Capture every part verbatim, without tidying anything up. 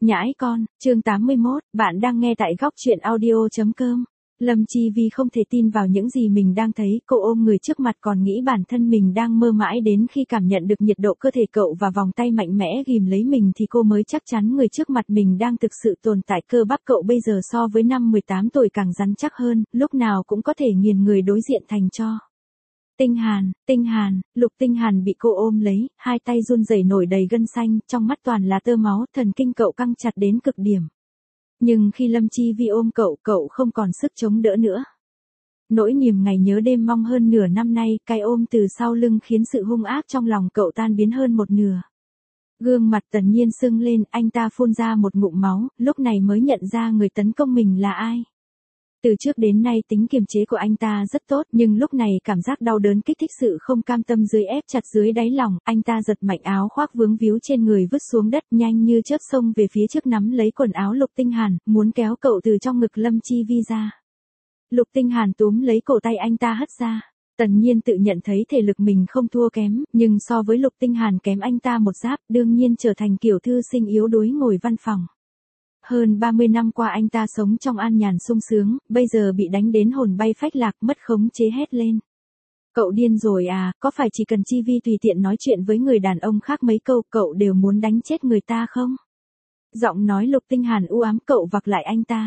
Nhãi con, chương tám mươi mốt, bạn đang nghe tại góc truyện audio.com. Lâm Chi Vi không thể tin vào những gì mình đang thấy, cô ôm người trước mặt còn nghĩ bản thân mình đang mơ mãi, đến khi cảm nhận được nhiệt độ cơ thể cậu và vòng tay mạnh mẽ ghìm lấy mình thì cô mới chắc chắn người trước mặt mình đang thực sự tồn tại. Cơ bắp cậu bây giờ so với năm mười tám tuổi càng rắn chắc hơn, lúc nào cũng có thể nghiền người đối diện thành tro. Tinh Hàn, Tinh Hàn, Lục Tinh Hàn bị cô ôm lấy, hai tay run rẩy nổi đầy gân xanh, trong mắt toàn là tơ máu, thần kinh cậu căng chặt đến cực điểm. Nhưng khi Lâm Chi Vi ôm cậu, cậu không còn sức chống đỡ nữa. Nỗi niềm ngày nhớ đêm mong hơn nửa năm nay, cái ôm từ sau lưng khiến sự hung ác trong lòng cậu tan biến hơn một nửa. Gương mặt Tần Nhiên sưng lên, anh ta phun ra một ngụm máu, lúc này mới nhận ra người tấn công mình là ai. Từ trước đến nay tính kiềm chế của anh ta rất tốt, nhưng lúc này cảm giác đau đớn kích thích sự không cam tâm dưới ép chặt dưới đáy lòng, anh ta giật mạnh áo khoác vướng víu trên người vứt xuống đất, nhanh như chớp xông về phía trước nắm lấy quần áo Lục Tinh Hàn, muốn kéo cậu từ trong ngực Lâm Chi Vi ra. Lục Tinh Hàn túm lấy cổ tay anh ta hất ra. Tần Nhiên tự nhận thấy thể lực mình không thua kém, nhưng so với Lục Tinh Hàn kém anh ta một giáp, đương nhiên trở thành kiểu thư sinh yếu đuối ngồi văn phòng. Hơn ba mươi năm qua anh ta sống trong an nhàn sung sướng, bây giờ bị đánh đến hồn bay phách lạc, mất khống chế hét lên. Cậu điên rồi à, có phải chỉ cần Chi Vi tùy tiện nói chuyện với người đàn ông khác mấy câu cậu đều muốn đánh chết người ta không? Giọng nói Lục Tinh Hàn u ám, cậu vặc lại anh ta.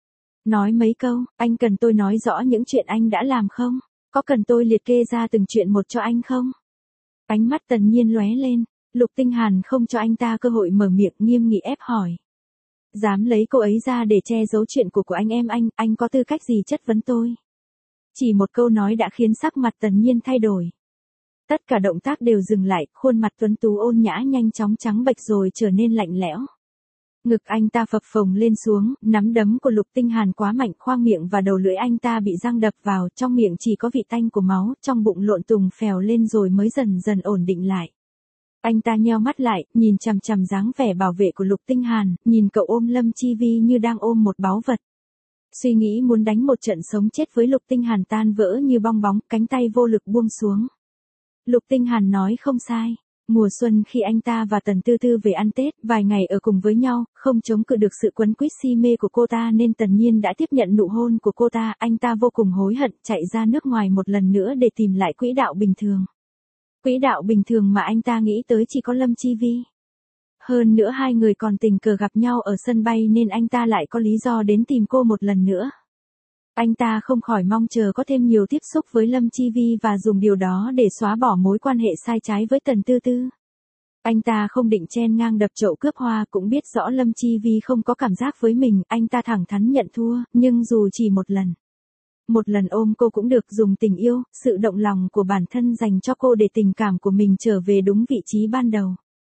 Nói mấy câu, anh cần tôi nói rõ những chuyện anh đã làm không? Có cần tôi liệt kê ra từng chuyện một cho anh không? Ánh mắt Tần Nhiên lóe lên, Lục Tinh Hàn không cho anh ta cơ hội mở miệng, nghiêm nghị ép hỏi. Dám lấy cô ấy ra để che giấu chuyện của của anh em anh, anh có tư cách gì chất vấn tôi? Chỉ một câu nói đã khiến sắc mặt Tần Nhiên thay đổi. Tất cả động tác đều dừng lại, khuôn mặt tuấn tú ôn nhã nhanh chóng trắng bệch rồi trở nên lạnh lẽo. Ngực anh ta phập phồng lên xuống, nắm đấm của Lục Tinh Hàn quá mạnh, khoang miệng và đầu lưỡi anh ta bị răng đập vào, trong miệng chỉ có vị tanh của máu, trong bụng lộn tùng phèo lên rồi mới dần dần ổn định lại. Anh ta nheo mắt lại, nhìn chằm chằm dáng vẻ bảo vệ của Lục Tinh Hàn, nhìn cậu ôm Lâm Chi Vi như đang ôm một báu vật. Suy nghĩ muốn đánh một trận sống chết với Lục Tinh Hàn tan vỡ như bong bóng, cánh tay vô lực buông xuống. Lục Tinh Hàn nói không sai. Mùa xuân khi anh ta và Tần Tư Tư về ăn Tết, vài ngày ở cùng với nhau, không chống cự được sự quấn quýt si mê của cô ta nên Tần Nhiên đã tiếp nhận nụ hôn của cô ta, anh ta vô cùng hối hận, chạy ra nước ngoài một lần nữa để tìm lại quỹ đạo bình thường. Quỹ đạo bình thường mà anh ta nghĩ tới chỉ có Lâm Chi Vi. Hơn nữa hai người còn tình cờ gặp nhau ở sân bay nên anh ta lại có lý do đến tìm cô một lần nữa. Anh ta không khỏi mong chờ có thêm nhiều tiếp xúc với Lâm Chi Vi và dùng điều đó để xóa bỏ mối quan hệ sai trái với Tần Tư Tư. Anh ta không định chen ngang đập chậu cướp hoa, cũng biết rõ Lâm Chi Vi không có cảm giác với mình, anh ta thẳng thắn nhận thua, nhưng dù chỉ một lần. Một lần ôm cô cũng được, dùng tình yêu, sự động lòng của bản thân dành cho cô để tình cảm của mình trở về đúng vị trí ban đầu.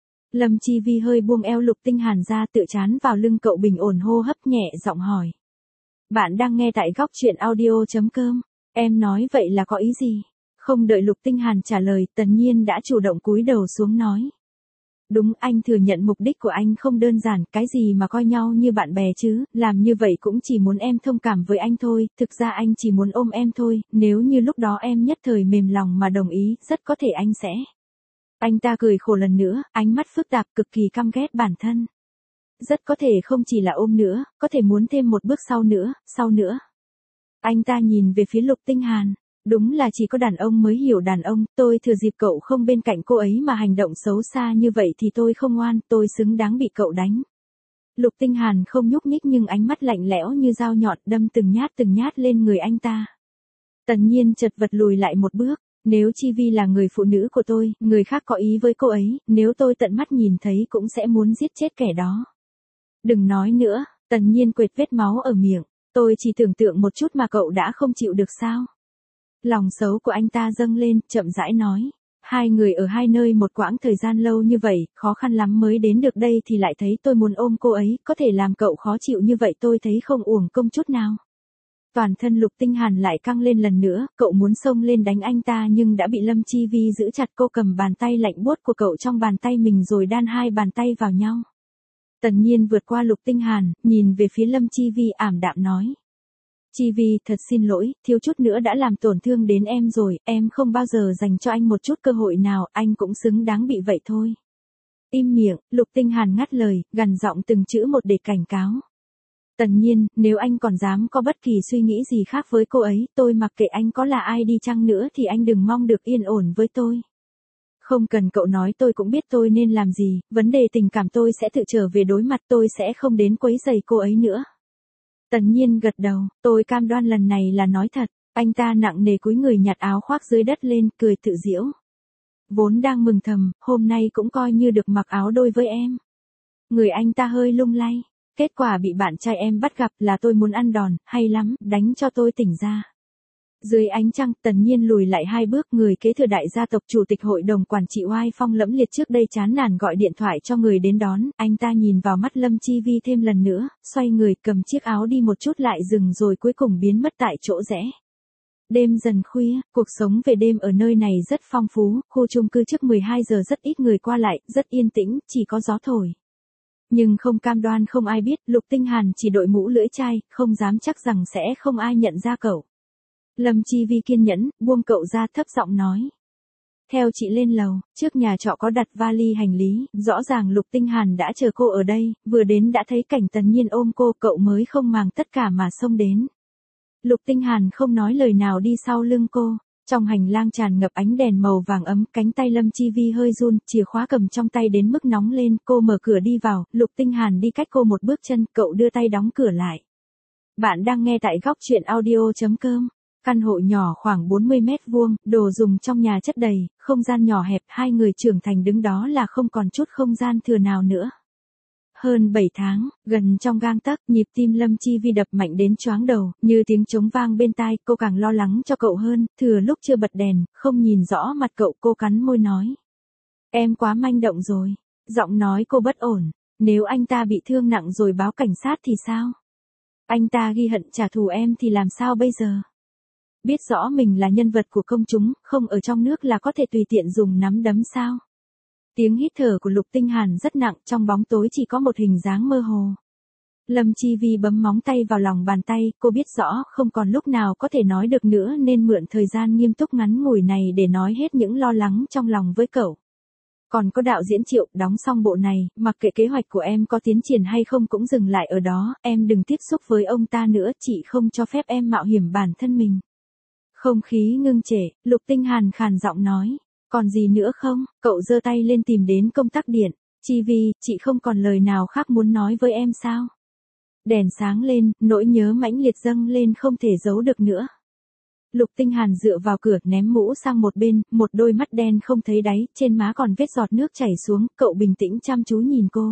Lâm Chi Vi hơi buông eo Lục Tinh Hàn ra, tựa trán vào lưng cậu, bình ổn hô hấp nhẹ giọng hỏi. Bạn đang nghe tại góc truyện audio.com. Em nói vậy là có ý gì? Không đợi Lục Tinh Hàn trả lời, Tần Nhiên đã chủ động cúi đầu xuống nói. Đúng, anh thừa nhận mục đích của anh không đơn giản, cái gì mà coi nhau như bạn bè chứ, làm như vậy cũng chỉ muốn em thông cảm với anh thôi, thực ra anh chỉ muốn ôm em thôi, nếu như lúc đó em nhất thời mềm lòng mà đồng ý, rất có thể anh sẽ. Anh ta cười khổ lần nữa, ánh mắt phức tạp, cực kỳ căm ghét bản thân. Rất có thể không chỉ là ôm nữa, có thể muốn thêm một bước sau nữa, sau nữa. Anh ta nhìn về phía Lục Tinh Hàn. Đúng là chỉ có đàn ông mới hiểu đàn ông, tôi thừa dịp cậu không bên cạnh cô ấy mà hành động xấu xa như vậy thì tôi không ngoan, tôi xứng đáng bị cậu đánh. Lục Tinh Hàn không nhúc nhích nhưng ánh mắt lạnh lẽo như dao nhọn đâm từng nhát từng nhát lên người anh ta. Tần Nhiên chật vật lùi lại một bước, nếu Chi Vi là người phụ nữ của tôi, người khác có ý với cô ấy, nếu tôi tận mắt nhìn thấy cũng sẽ muốn giết chết kẻ đó. Đừng nói nữa, Tần Nhiên quệt vết máu ở miệng, tôi chỉ tưởng tượng một chút mà cậu đã không chịu được sao? Lòng xấu của anh ta dâng lên, chậm rãi nói. Hai người ở hai nơi một quãng thời gian lâu như vậy, khó khăn lắm mới đến được đây thì lại thấy tôi muốn ôm cô ấy, có thể làm cậu khó chịu như vậy tôi thấy không uổng công chút nào. Toàn thân Lục Tinh Hàn lại căng lên lần nữa, cậu muốn xông lên đánh anh ta nhưng đã bị Lâm Chi Vi giữ chặt, cô cầm bàn tay lạnh buốt của cậu trong bàn tay mình rồi đan hai bàn tay vào nhau. Tần Nhiên vượt qua Lục Tinh Hàn, nhìn về phía Lâm Chi Vi ảm đạm nói. Chi Vi, thật xin lỗi, thiếu chút nữa đã làm tổn thương đến em rồi, em không bao giờ dành cho anh một chút cơ hội nào, anh cũng xứng đáng bị vậy thôi. Im miệng, Lục Tinh Hàn ngắt lời, gằn giọng từng chữ một để cảnh cáo. Tần Nhiên, nếu anh còn dám có bất kỳ suy nghĩ gì khác với cô ấy, tôi mặc kệ anh có là ai đi chăng nữa thì anh đừng mong được yên ổn với tôi. Không cần cậu nói, tôi cũng biết tôi nên làm gì, vấn đề tình cảm tôi sẽ tự trở về đối mặt, tôi sẽ không đến quấy rầy cô ấy nữa. Tần Nhiên gật đầu, tôi cam đoan lần này là nói thật. Anh ta nặng nề cúi người nhặt áo khoác dưới đất lên, cười tự giễu. Vốn đang mừng thầm, hôm nay cũng coi như được mặc áo đôi với em. Người anh ta hơi lung lay. Kết quả bị bạn trai em bắt gặp là tôi muốn ăn đòn, hay lắm, đánh cho tôi tỉnh ra. Dưới ánh trăng, Tần Nhiên lùi lại hai bước, người kế thừa đại gia tộc chủ tịch hội đồng quản trị oai phong lẫm liệt trước đây chán nản gọi điện thoại cho người đến đón, anh ta nhìn vào mắt Lâm Chi Vi thêm lần nữa, xoay người cầm chiếc áo đi một chút lại dừng rồi cuối cùng biến mất tại chỗ rẽ. Đêm dần khuya, cuộc sống về đêm ở nơi này rất phong phú, khu chung cư trước mười hai giờ rất ít người qua lại, rất yên tĩnh, chỉ có gió thổi. Nhưng không cam đoan không ai biết, Lục Tinh Hàn chỉ đội mũ lưỡi chai, không dám chắc rằng sẽ không ai nhận ra cậu. Lâm Chi Vi kiên nhẫn, buông cậu ra thấp giọng nói. Theo chị lên lầu, trước nhà trọ có đặt vali hành lý, rõ ràng Lục Tinh Hàn đã chờ cô ở đây, vừa đến đã thấy cảnh Tần Nhiên ôm cô, cậu mới không màng tất cả mà xông đến. Lục Tinh Hàn không nói lời nào đi sau lưng cô. Trong hành lang tràn ngập ánh đèn màu vàng ấm, cánh tay Lâm Chi Vi hơi run, chìa khóa cầm trong tay đến mức nóng lên, cô mở cửa đi vào, Lục Tinh Hàn đi cách cô một bước chân, cậu đưa tay đóng cửa lại. Bạn đang nghe tại góc truyện audio chấm com. Căn hộ nhỏ khoảng bốn mươi mét vuông, đồ dùng trong nhà chất đầy, không gian nhỏ hẹp, hai người trưởng thành đứng đó là không còn chút không gian thừa nào nữa. Hơn bảy tháng, gần trong gang tấc, nhịp tim Lâm Chi Vi đập mạnh đến choáng đầu, như tiếng trống vang bên tai, cô càng lo lắng cho cậu hơn, thừa lúc chưa bật đèn, không nhìn rõ mặt cậu, cô cắn môi nói. Em quá manh động rồi. Giọng nói cô bất ổn, nếu anh ta bị thương nặng rồi báo cảnh sát thì sao? Anh ta ghi hận trả thù em thì làm sao bây giờ? Biết rõ mình là nhân vật của công chúng, không ở trong nước là có thể tùy tiện dùng nắm đấm sao? Tiếng hít thở của Lục Tinh Hàn rất nặng, trong bóng tối chỉ có một hình dáng mơ hồ. Lâm Chi Vi bấm móng tay vào lòng bàn tay, cô biết rõ không còn lúc nào có thể nói được nữa nên mượn thời gian nghiêm túc ngắn ngủi này để nói hết những lo lắng trong lòng với cậu. Còn có đạo diễn Triệu, đóng xong bộ này, mặc kệ kế hoạch của em có tiến triển hay không cũng dừng lại ở đó, em đừng tiếp xúc với ông ta nữa, chị không cho phép em mạo hiểm bản thân mình. Không khí ngưng trệ, Lục Tinh Hàn khàn giọng nói. Còn gì nữa không? Cậu giơ tay lên tìm đến công tắc điện. Chi Vi, chị không còn lời nào khác muốn nói với em sao? Đèn sáng lên, nỗi nhớ mãnh liệt dâng lên không thể giấu được nữa. Lục Tinh Hàn dựa vào cửa ném mũ sang một bên, một đôi mắt đen không thấy đáy, trên má còn vết giọt nước chảy xuống, cậu bình tĩnh chăm chú nhìn cô.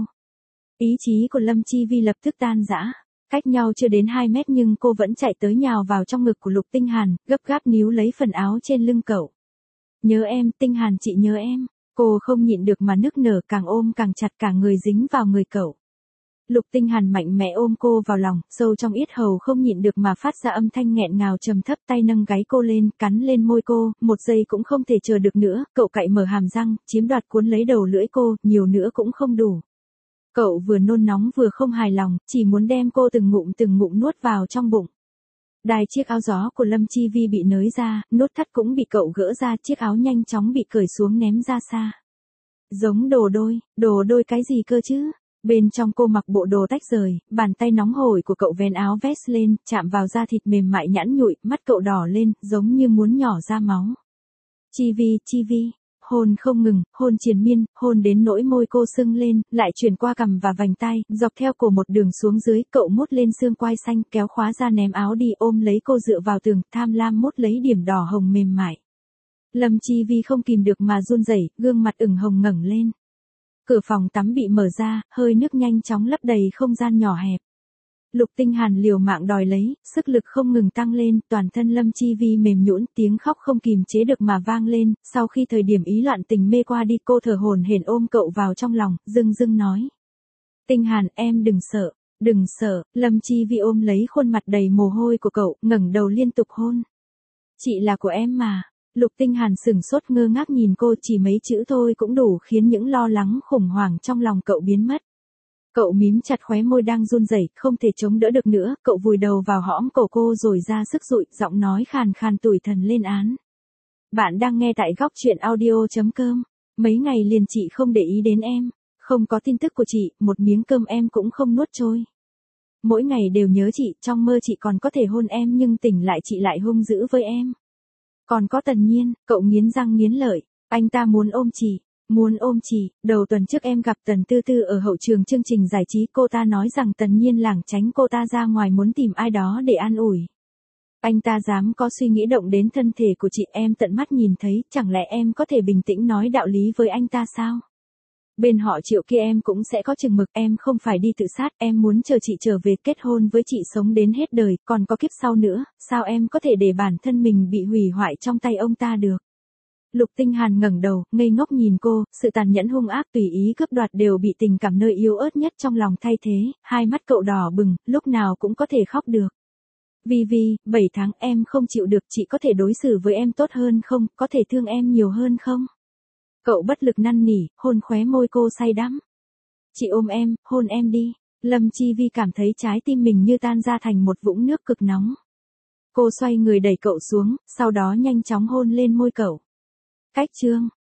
Ý chí của Lâm Chi Vi lập tức tan rã. Cách nhau chưa đến hai mét nhưng cô vẫn chạy tới nhào vào trong ngực của Lục Tinh Hàn, gấp gáp níu lấy phần áo trên lưng cậu. Nhớ em, Tinh Hàn chị nhớ em. Cô không nhịn được mà nức nở, càng ôm càng chặt, cả người dính vào người cậu. Lục Tinh Hàn mạnh mẽ ôm cô vào lòng, sâu trong yết hầu không nhịn được mà phát ra âm thanh nghẹn ngào trầm thấp, tay nâng gáy cô lên, cắn lên môi cô, một giây cũng không thể chờ được nữa, cậu cạy mở hàm răng, chiếm đoạt cuốn lấy đầu lưỡi cô, nhiều nữa cũng không đủ. Cậu vừa nôn nóng vừa không hài lòng, chỉ muốn đem cô từng ngụm từng ngụm nuốt vào trong bụng. Đai chiếc áo gió của Lâm Chi Vi bị nới ra, nút thắt cũng bị cậu gỡ ra, chiếc áo nhanh chóng bị cởi xuống ném ra xa. Giống đồ đôi, đồ đôi cái gì cơ chứ? Bên trong cô mặc bộ đồ tách rời, bàn tay nóng hổi của cậu vén áo vest lên, chạm vào da thịt mềm mại nhẵn nhụi, mắt cậu đỏ lên, giống như muốn nhỏ ra máu. Chi Vi, Chi Vi. Hôn không ngừng, hôn triền miên, hôn đến nỗi môi cô sưng lên, lại chuyển qua cằm và vành tai, dọc theo cổ một đường xuống dưới, cậu mút lên xương quai xanh, kéo khóa ra ném áo đi, ôm lấy cô dựa vào tường, tham lam mút lấy điểm đỏ hồng mềm mại. Lâm Chi Vi không kìm được mà run rẩy, gương mặt ửng hồng ngẩng lên. Cửa phòng tắm bị mở ra, hơi nước nhanh chóng lấp đầy không gian nhỏ hẹp. Lục Tinh Hàn liều mạng đòi lấy, sức lực không ngừng tăng lên, toàn thân Lâm Chi Vi mềm nhũn, tiếng khóc không kìm chế được mà vang lên, sau khi thời điểm ý loạn tình mê qua đi, cô thở hổn hển ôm cậu vào trong lòng, dưng dưng nói. Tinh Hàn, em đừng sợ, đừng sợ, Lâm Chi Vi ôm lấy khuôn mặt đầy mồ hôi của cậu, ngẩng đầu liên tục hôn. Chị là của em mà. Lục Tinh Hàn sửng sốt ngơ ngác nhìn cô, chỉ mấy chữ thôi cũng đủ khiến những lo lắng khủng hoảng trong lòng cậu biến mất. Cậu mím chặt khóe môi đang run rẩy, không thể chống đỡ được nữa, cậu vùi đầu vào hõm cổ cô rồi ra sức dụi, giọng nói khàn khàn tủi thân lên án. Bạn đang nghe tại góc truyện audio chấm com. Mấy ngày liền chị không để ý đến em. Không có tin tức của chị, một miếng cơm em cũng không nuốt trôi. Mỗi ngày đều nhớ chị, trong mơ chị còn có thể hôn em nhưng tỉnh lại chị lại hung dữ với em. Còn có Tần Nhiên, cậu nghiến răng nghiến lợi, anh ta muốn ôm chị, muốn ôm chị, đầu tuần trước em gặp Tần Tư Tư ở hậu trường chương trình giải trí, cô ta nói rằng Tần Nhiên lảng tránh cô ta ra ngoài muốn tìm ai đó để an ủi. Anh ta dám có suy nghĩ động đến thân thể của chị, em tận mắt nhìn thấy, chẳng lẽ em có thể bình tĩnh nói đạo lý với anh ta sao? Bên họ Triệu kia em cũng sẽ có chừng mực, em không phải đi tự sát, em muốn chờ chị trở về kết hôn với chị sống đến hết đời, còn có kiếp sau nữa, sao em có thể để bản thân mình bị hủy hoại trong tay ông ta được? Lục Tinh Hàn ngẩng đầu, ngây ngốc nhìn cô, sự tàn nhẫn hung ác tùy ý cướp đoạt đều bị tình cảm nơi yếu ớt nhất trong lòng thay thế, hai mắt cậu đỏ bừng, lúc nào cũng có thể khóc được. Vi Vi, bảy tháng em không chịu được, chị có thể đối xử với em tốt hơn không, có thể thương em nhiều hơn không? Cậu bất lực năn nỉ, hôn khóe môi cô say đắm. Chị ôm em, hôn em đi. Lâm Chi Vi cảm thấy trái tim mình như tan ra thành một vũng nước cực nóng. Cô xoay người đẩy cậu xuống, sau đó nhanh chóng hôn lên môi cậu. Cách chương